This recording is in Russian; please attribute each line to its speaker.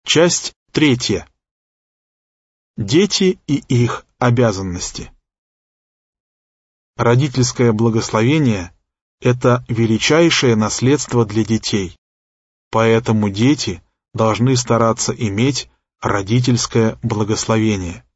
Speaker 1: Часть 3. Дети и их обязанности. Родительское благословение – это величайшее наследство для детей, поэтому дети должны стараться иметь родительское благословение.